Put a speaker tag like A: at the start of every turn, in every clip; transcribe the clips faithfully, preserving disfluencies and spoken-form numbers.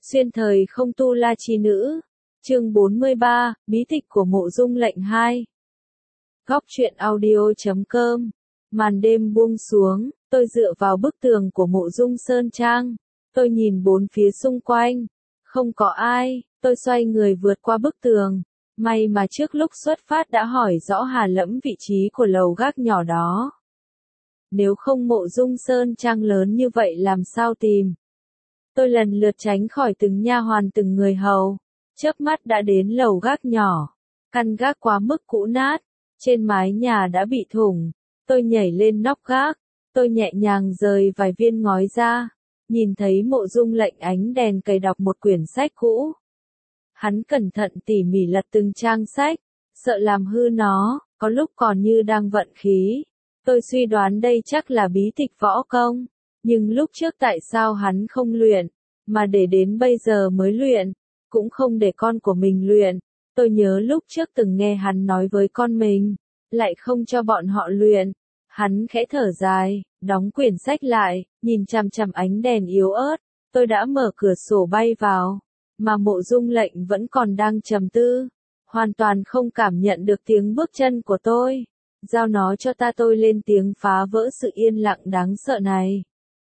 A: Xuyên thời không tu la chi nữ. Chương bốn mươi ba, bí tịch của Mộ Dung Lệnh hai. Góc truyện audio chấm com. Màn đêm buông xuống, tôi dựa vào bức tường của Mộ Dung Sơn Trang. Tôi nhìn bốn phía xung quanh. Không có ai, tôi xoay người vượt qua bức tường. May mà trước lúc xuất phát đã hỏi rõ Hà Lẫm vị trí của lầu gác nhỏ đó. Nếu không Mộ Dung Sơn Trang lớn như vậy làm sao tìm. Tôi lần lượt tránh khỏi từng nha hoàn từng người hầu. Chớp mắt đã đến lầu gác nhỏ. Căn gác quá mức cũ nát. Trên mái nhà đã bị thủng. Tôi nhảy lên nóc gác. Tôi nhẹ nhàng rời vài viên ngói ra. Nhìn thấy Mộ Dung Lệnh ánh đèn cày đọc một quyển sách cũ. Hắn cẩn thận tỉ mỉ lật từng trang sách. Sợ làm hư nó, có lúc còn như đang vận khí. Tôi suy đoán đây chắc là bí tịch võ công. Nhưng lúc trước tại sao hắn không luyện, mà để đến bây giờ mới luyện, cũng không để con của mình luyện. Tôi nhớ lúc trước từng nghe hắn nói với con mình, lại không cho bọn họ luyện. Hắn khẽ thở dài, đóng quyển sách lại, nhìn chằm chằm ánh đèn yếu ớt. Tôi đã mở cửa sổ bay vào, mà Mộ Dung Lệnh vẫn còn đang trầm tư, hoàn toàn không cảm nhận được tiếng bước chân của tôi. Giao nó cho ta, tôi lên tiếng phá vỡ sự yên lặng đáng sợ này.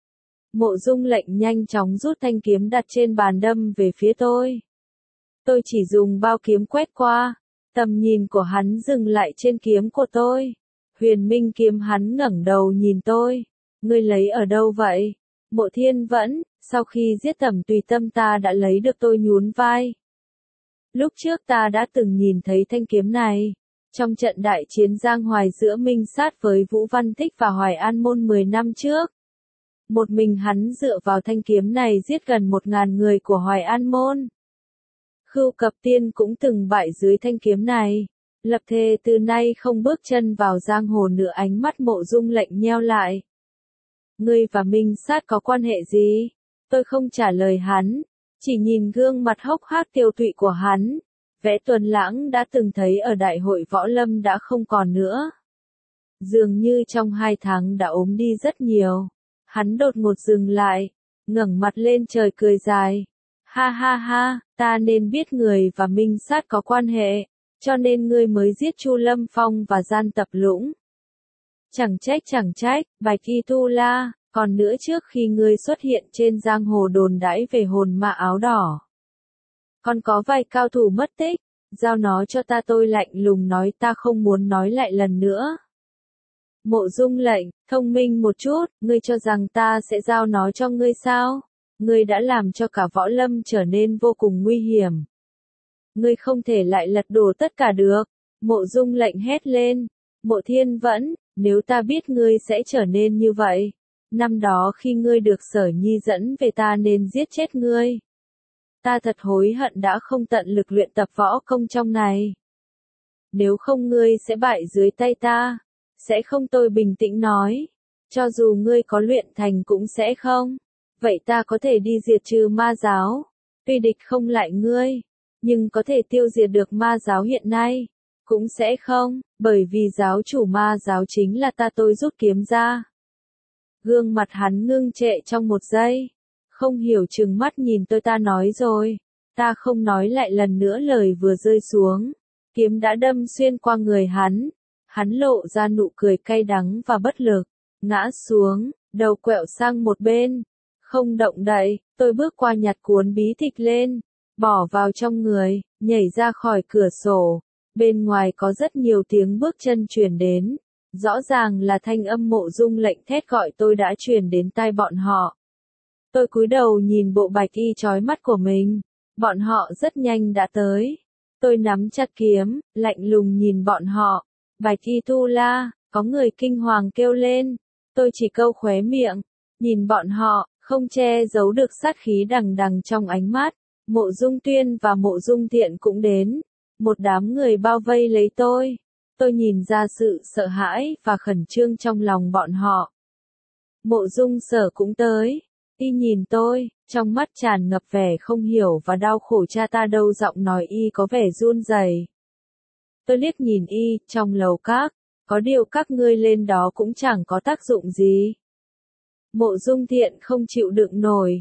A: Mộ Dung Lệnh nhanh chóng rút thanh kiếm đặt trên bàn đâm về phía tôi. Tôi chỉ dùng bao kiếm quét qua, tầm nhìn của hắn dừng lại trên kiếm của tôi. Huyền Minh kiếm. Hắn ngẩng đầu nhìn tôi. Ngươi lấy ở đâu vậy? Mộ Thiên Vẫn, sau khi giết Tầm Tùy Tâm ta đã lấy được. Tôi nhún vai. Lúc trước ta đã từng nhìn thấy thanh kiếm này. Trong trận đại chiến giang hoài giữa Minh Sát với Vũ Văn Thích và Hoài An Môn mười năm trước. Một mình hắn dựa vào thanh kiếm này giết gần một ngàn người của Hoài An Môn. Khưu Cập Tiên cũng từng bại dưới thanh kiếm này. Lập thề từ nay không bước chân vào giang hồ nữa. Ánh mắt Mộ Dung Lệnh nheo lại. Ngươi và Minh Sát có quan hệ gì? Tôi không trả lời hắn, chỉ nhìn gương mặt hốc hác tiêu tụy của hắn. Vẽ Tuần Lãng đã từng thấy ở đại hội võ lâm đã không còn nữa. Dường như trong hai tháng đã ốm đi rất nhiều. Hắn đột ngột dừng lại, ngẩng mặt lên trời cười dài. Ha ha ha, ta nên biết người và Minh Sát có quan hệ, cho nên ngươi mới giết Chu Lâm Phong và Gian Tập Lũng. Chẳng trách chẳng trách, Bạch Y Tu La, còn nữa trước khi ngươi xuất hiện trên giang hồ đồn đãi về hồn ma áo đỏ. Còn có vài cao thủ mất tích, giao nó cho ta. Tôi lạnh lùng nói, ta không muốn nói lại lần nữa. Mộ Dung Lệnh, thông minh một chút, ngươi cho rằng ta sẽ giao nó cho ngươi sao? Ngươi đã làm cho cả võ lâm trở nên vô cùng nguy hiểm. Ngươi không thể lại lật đổ tất cả được. Mộ Dung Lệnh hét lên. Mộ Thiên Vẫn, nếu ta biết ngươi sẽ trở nên như vậy, năm đó khi ngươi được Sở Nhi dẫn về ta nên giết chết ngươi. Ta thật hối hận đã không tận lực luyện tập võ công trong này. Nếu không ngươi sẽ bại dưới tay ta. Sẽ không, tôi bình tĩnh nói. Cho dù ngươi có luyện thành cũng sẽ không. Vậy ta có thể đi diệt trừ ma giáo. Tuy địch không lại ngươi, nhưng có thể tiêu diệt được ma giáo hiện nay. Cũng sẽ không, bởi vì giáo chủ ma giáo chính là ta. Tôi rút kiếm ra. Gương mặt hắn ngưng trệ trong một giây. Không hiểu trừng mắt nhìn tôi. Ta nói rồi. Ta không nói lại lần nữa. Lời vừa rơi xuống, kiếm đã đâm xuyên qua người hắn. Hắn lộ ra nụ cười cay đắng và bất lực, ngã xuống, đầu quẹo sang một bên, không động đậy. Tôi bước qua nhặt cuốn bí tịch lên, bỏ vào trong người, nhảy ra khỏi cửa sổ. Bên ngoài có rất nhiều tiếng bước chân truyền đến, rõ ràng là thanh âm Mộ Dung Lệnh thét gọi tôi đã truyền đến tai bọn họ. Tôi cúi đầu nhìn bộ bạch y chói mắt của mình, bọn họ rất nhanh đã tới. Tôi nắm chặt kiếm, lạnh lùng nhìn bọn họ. Bạch Y Tu La, có người kinh hoàng kêu lên. Tôi chỉ câu khóe miệng, nhìn bọn họ, không che giấu được sát khí đằng đằng trong ánh mắt. Mộ Dung Tuyên và Mộ Dung Thiện cũng đến. Một đám người bao vây lấy tôi. Tôi nhìn ra sự sợ hãi và khẩn trương trong lòng bọn họ. Mộ Dung Sở cũng tới. Y nhìn tôi, trong mắt tràn ngập vẻ không hiểu và đau khổ. Cha ta đâu? Giọng nói Y có vẻ run rẩy. Tôi liếc nhìn Y, trong lầu các, có điều các ngươi lên đó cũng chẳng có tác dụng gì. Mộ Dung Thiện không chịu đựng nổi,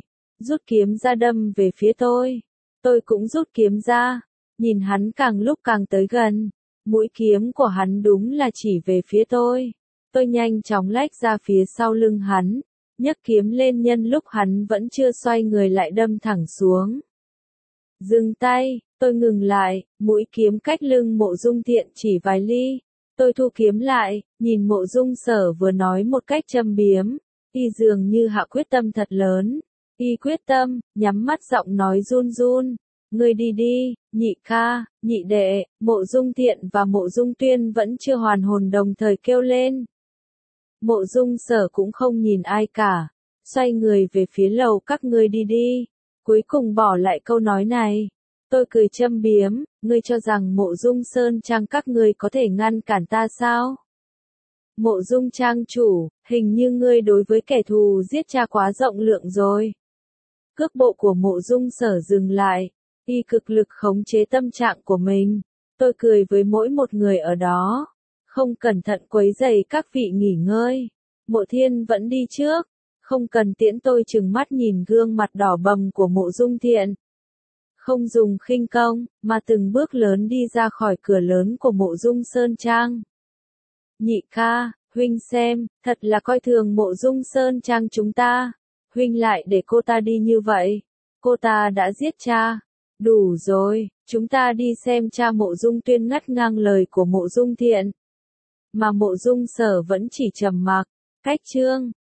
A: rút kiếm ra đâm về phía tôi. Tôi cũng rút kiếm ra, nhìn hắn càng lúc càng tới gần. Mũi kiếm của hắn đúng là chỉ về phía tôi. Tôi nhanh chóng lách ra phía sau lưng hắn, nhấc kiếm lên nhân lúc hắn vẫn chưa xoay người lại đâm thẳng xuống. Dừng tay, tôi ngừng lại, mũi kiếm cách lưng Mộ Dung Thiện chỉ vài ly. Tôi thu kiếm lại, nhìn Mộ Dung Sở vừa nói một cách châm biếm, y dường như hạ quyết tâm thật lớn. Y quyết tâm, nhắm mắt giọng nói run run. Ngươi đi đi, nhị ca, nhị đệ. Mộ Dung Thiện và Mộ Dung Tuyên vẫn chưa hoàn hồn đồng thời kêu lên. Mộ Dung Sở cũng không nhìn ai cả, xoay người về phía lầu các ngươi đi đi. Cuối cùng bỏ lại câu nói này. Tôi cười châm biếm, ngươi cho rằng Mộ Dung Sơn Trang các ngươi có thể ngăn cản ta sao? Mộ Dung Trang chủ, hình như ngươi đối với kẻ thù giết cha quá rộng lượng rồi. Cước bộ của Mộ Dung Sở dừng lại, y cực lực khống chế tâm trạng của mình. Tôi cười với mỗi một người ở đó, không cẩn thận quấy rầy các vị nghỉ ngơi. Mộ Thiên vẫn đi trước, không cần tiễn. Tôi trừng mắt nhìn gương mặt đỏ bầm của Mộ Dung Thiện. Không dùng khinh công, mà từng bước lớn đi ra khỏi cửa lớn của Mộ Dung Sơn Trang. Nhị ca, huynh xem, thật là coi thường Mộ Dung Sơn Trang chúng ta. Huynh lại để cô ta đi như vậy. Cô ta đã giết cha. Đủ rồi, chúng ta đi xem cha. Mộ Dung Tuyên ngắt ngang lời của Mộ Dung Thiện. Mà Mộ Dung Sở vẫn chỉ trầm mặc. Cách chương